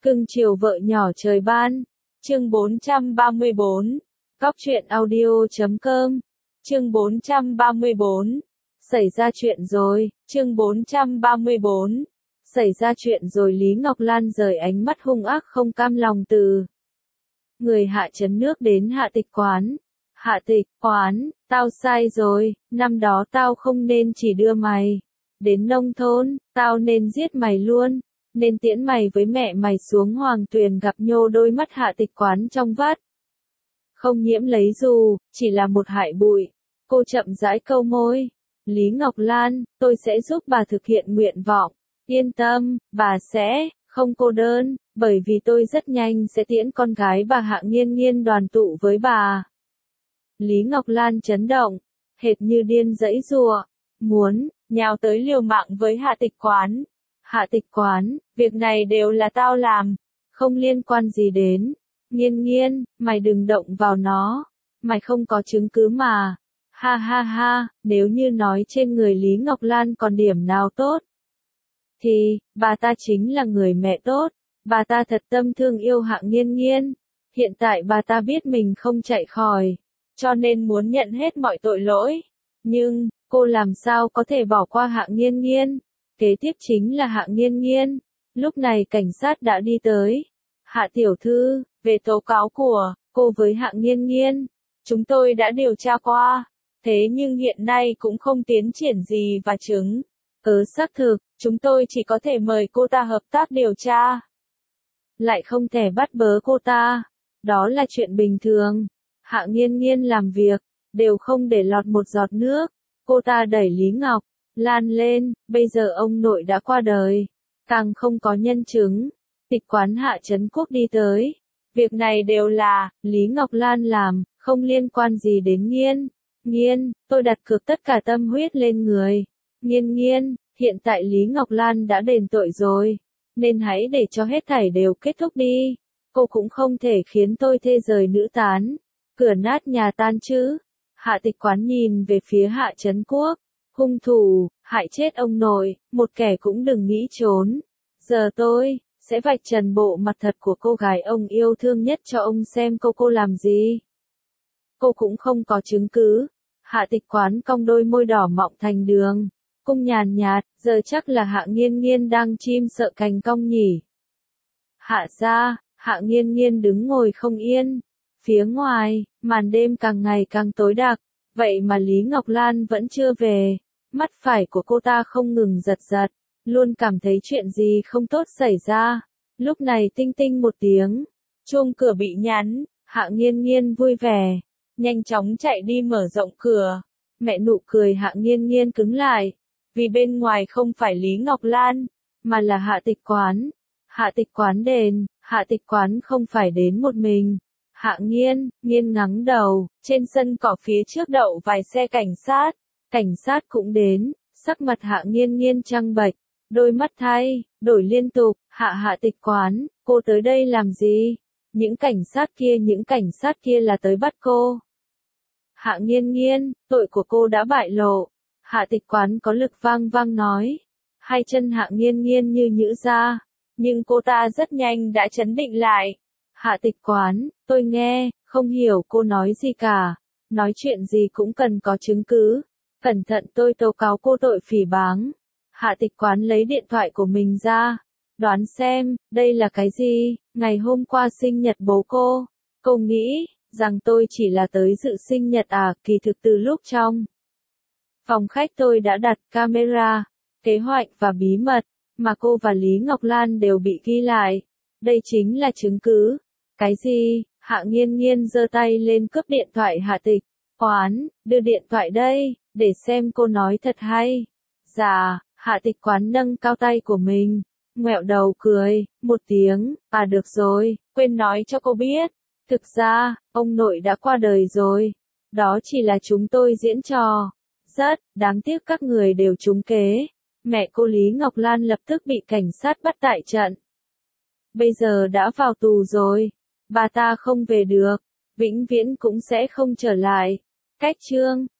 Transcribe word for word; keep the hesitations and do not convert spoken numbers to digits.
Cưng chiều vợ nhỏ trời ban. Chương bốn trăm ba mươi bốn. Góc truyện audio chấm com. Chương bốn trăm ba mươi bốn. Xảy ra chuyện rồi. Chương bốn trăm ba mươi bốn. Xảy ra chuyện rồi. Lý Ngọc Lan rời ánh mắt hung ác không cam lòng từ người Hạ Trấn Nước đến Hạ Tịch Quán. Hạ Tịch Quán, tao sai rồi, năm đó tao không nên chỉ đưa mày đến nông thôn, tao nên giết mày luôn, nên tiễn mày với mẹ mày xuống Hoàng Tuyền gặp nhô. Đôi mắt Hạ Tịch Quán trong vắt không nhiễm lấy dù, chỉ là một hại bụi. Cô chậm rãi câu môi. Lý Ngọc Lan, tôi sẽ giúp bà thực hiện nguyện vọng. Yên tâm, bà sẽ không cô đơn, bởi vì tôi rất nhanh sẽ tiễn con gái bà Hạ Nghiên Nghiên đoàn tụ với bà. Lý Ngọc Lan chấn động, hệt như điên giãy giụa, muốn nhào tới liều mạng với Hạ Tịch Quán. Hạ Tịch Quán, việc này đều là tao làm, không liên quan gì đến Nghiên Nghiên, mày đừng động vào nó, mày không có chứng cứ mà. Ha ha ha, nếu như nói trên người Lý Ngọc Lan còn điểm nào tốt, thì, bà ta chính là người mẹ tốt, bà ta thật tâm thương yêu Hạ Nghiên Nghiên. Hiện tại bà ta biết mình không chạy khỏi, cho nên muốn nhận hết mọi tội lỗi. Nhưng, cô làm sao có thể bỏ qua Hạ Nghiên Nghiên? Kế tiếp chính là Hạ Nghiên Nghiên. Lúc này cảnh sát đã đi tới. Hạ tiểu thư, về tố cáo của cô với Hạ Nghiên Nghiên, chúng tôi đã điều tra qua, thế nhưng hiện nay cũng không tiến triển gì và chứng cứ xác thực, chúng tôi chỉ có thể mời cô ta hợp tác điều tra, lại không thể bắt bớ cô ta. Đó là chuyện bình thường. Hạ Nghiên Nghiên làm việc, đều không để lọt một giọt nước. Cô ta đẩy Lý Ngọc Lan lên, bây giờ ông nội đã qua đời, càng không có nhân chứng. Tịch Quán Hạ Trấn Quốc đi tới. Việc này đều là Lý Ngọc Lan làm, không liên quan gì đến Nghiên Nghiên, tôi đặt cược tất cả tâm huyết lên người Nghiên Nghiên. Hiện tại Lý Ngọc Lan đã đền tội rồi, nên hãy để cho hết thảy đều kết thúc đi. Cô cũng không thể khiến tôi thê rời nữ tán, cửa nát nhà tan chứ. Hạ Tịch Quán nhìn về phía Hạ Trấn Quốc. Hung thủ, hại chết ông nội, một kẻ cũng đừng nghĩ trốn. Giờ tôi sẽ vạch trần bộ mặt thật của cô gái ông yêu thương nhất cho ông xem cô cô làm gì. Cô cũng không có chứng cứ. Hạ Tịch Quán cong đôi môi đỏ mọng thành đường cung nhàn nhạt, giờ chắc là Hạ Nghiên Nghiên đang chim sợ cành cong nhỉ. Hạ gia, Hạ Nghiên Nghiên đứng ngồi không yên. Phía ngoài, màn đêm càng ngày càng tối đặc, vậy mà Lý Ngọc Lan vẫn chưa về. Mắt phải của cô ta không ngừng giật giật, luôn cảm thấy chuyện gì không tốt xảy ra. Lúc này tinh tinh một tiếng, chuông cửa bị nhắn. Hạ Nghiên Nghiên vui vẻ, nhanh chóng chạy đi mở rộng cửa. Mẹ nụ cười Hạ Nghiên Nghiên cứng lại, vì bên ngoài không phải Lý Ngọc Lan, mà là Hạ Tịch Quán. Hạ Tịch Quán đền, Hạ Tịch Quán không phải đến một mình. Hạ Nghiên, Nghiên ngắng đầu, trên sân cỏ phía trước đậu vài xe cảnh sát. Cảnh sát cũng đến, sắc mặt Hạ Nghiên Nghiên trắng bệch, đôi mắt thay đổi liên tục. Hạ Hạ Tịch Quán, cô tới đây làm gì? Những cảnh sát kia, những cảnh sát kia là tới bắt cô. Hạ Nghiên Nghiên, tội của cô đã bại lộ. Hạ Tịch Quán có lực vang vang nói. Hai chân Hạ Nghiên Nghiên như nhũ ra, nhưng cô ta rất nhanh đã trấn định lại. Hạ Tịch Quán, tôi nghe không hiểu cô nói gì cả. Nói chuyện gì cũng cần có chứng cứ. Cẩn thận tôi tố cáo cô tội phỉ báng. Hạ Tịch Quán lấy điện thoại của mình ra. Đoán xem, đây là cái gì? Ngày hôm qua sinh nhật bố cô. Cô nghĩ rằng tôi chỉ là tới dự sinh nhật à? Kỳ thực từ lúc trong phòng khách tôi đã đặt camera, kế hoạch và bí mật, mà cô và Lý Ngọc Lan đều bị ghi lại. Đây chính là chứng cứ. Cái gì? Hạ Nghiên Nghiên giơ tay lên cướp điện thoại Hạ Tịch Quán, đưa điện thoại đây, để xem cô nói thật hay. Dạ, Hạ Tịch Quán nâng cao tay của mình, ngoẹo đầu cười, một tiếng, à được rồi, quên nói cho cô biết. Thực ra, ông nội đã qua đời rồi. Đó chỉ là chúng tôi diễn trò. Rất đáng tiếc các người đều trúng kế. Mẹ cô Lý Ngọc Lan lập tức bị cảnh sát bắt tại trận. Bây giờ đã vào tù rồi. Bà ta không về được, vĩnh viễn cũng sẽ không trở lại. Cách chương